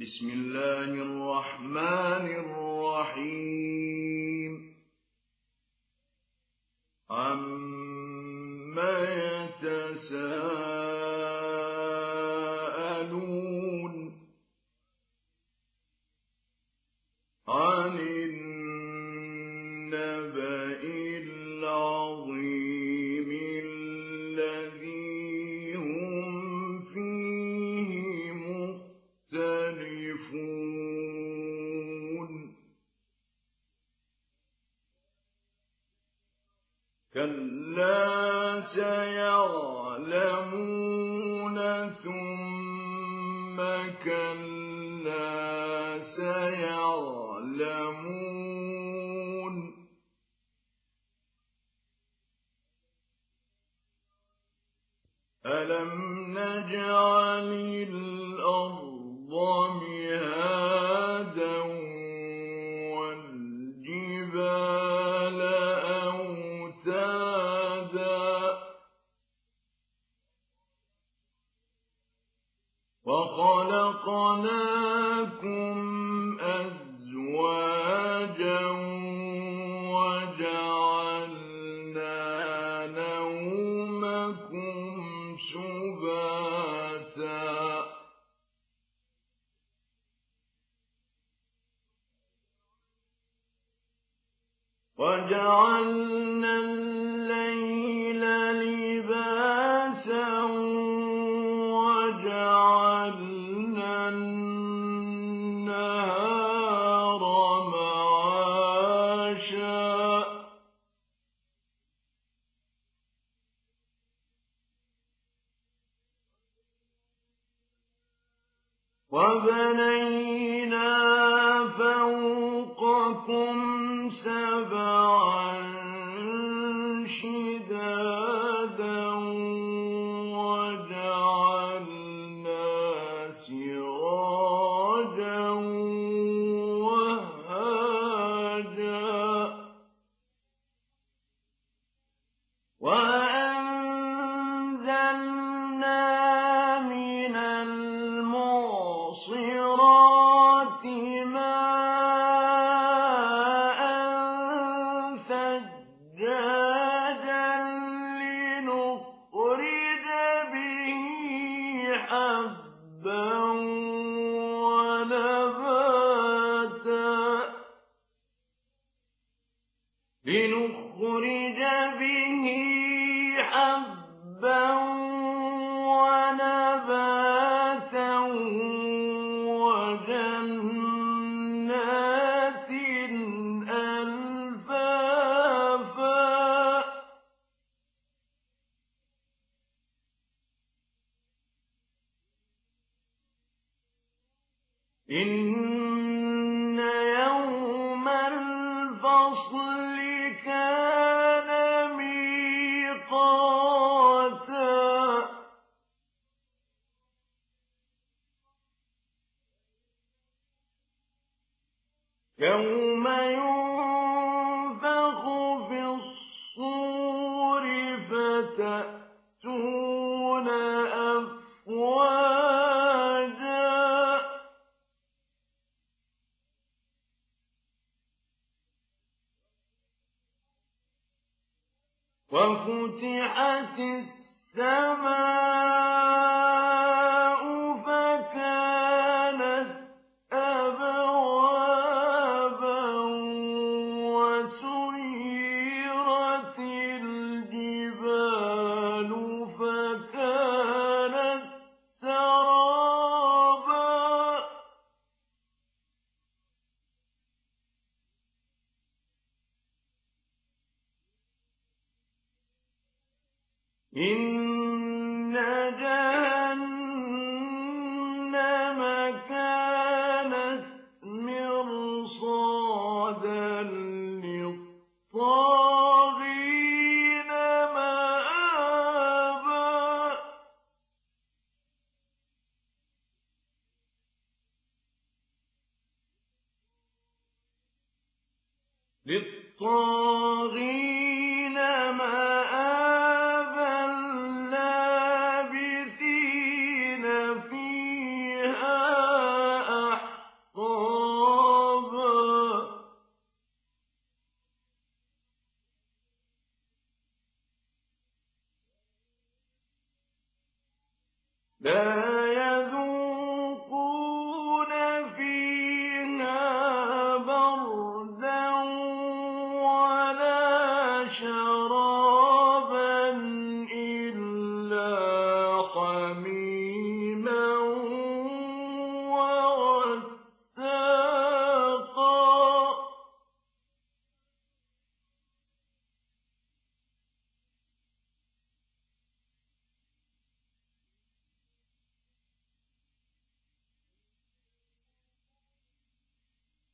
بسم الله الرحمن الرحيم عما يتساءلون عن النبأ العظيم الذي هم فيه مختلفون كلا سيعلمون ثم كلا سيعلمون ألم نجعل الأرض مهادا والجبال أوتادا وخلقناكم أزواجا وجعلنا نومكم سباتا وجعلنا الليل لباسا وجعلنا النهار معاشا وبنينا فوقكم سبعا شدادا وجعلنا سراجا وهاجا وأنزلنا من المعصرات ماء ثجاجا لنخرج به حبا ونباتا وجنات ألفافا إن يوم الفصل كان ميقاتا يوم ينفخ في الصور فتأتون أفواجا وفتحت السماء فكانت أبوابا وسيرت الجبال فكانت سرابا إن جهنم كانت مرصادا للطاغين مآبا للطاغين مآبا لابثين فيها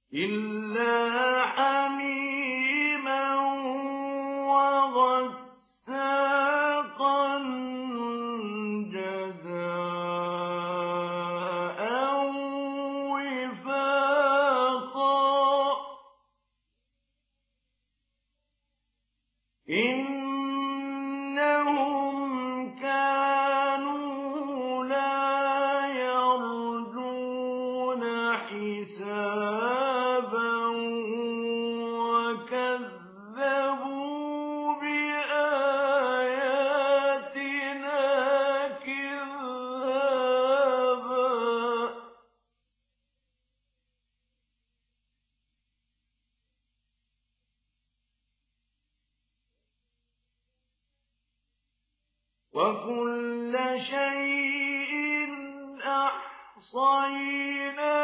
إِلَّا حَمِيمًا وَغَسَّاقًا جَزَاءً وِفَاقًا إِنَّهُمْ كَانُوا لَا يَرْجُونَ حِسَابًا وَكَذَّبُوا بِآيَاتِنَا كِذَّابًا وَكُلَّ شَيْءٍ أَحْصَيْنَاهُ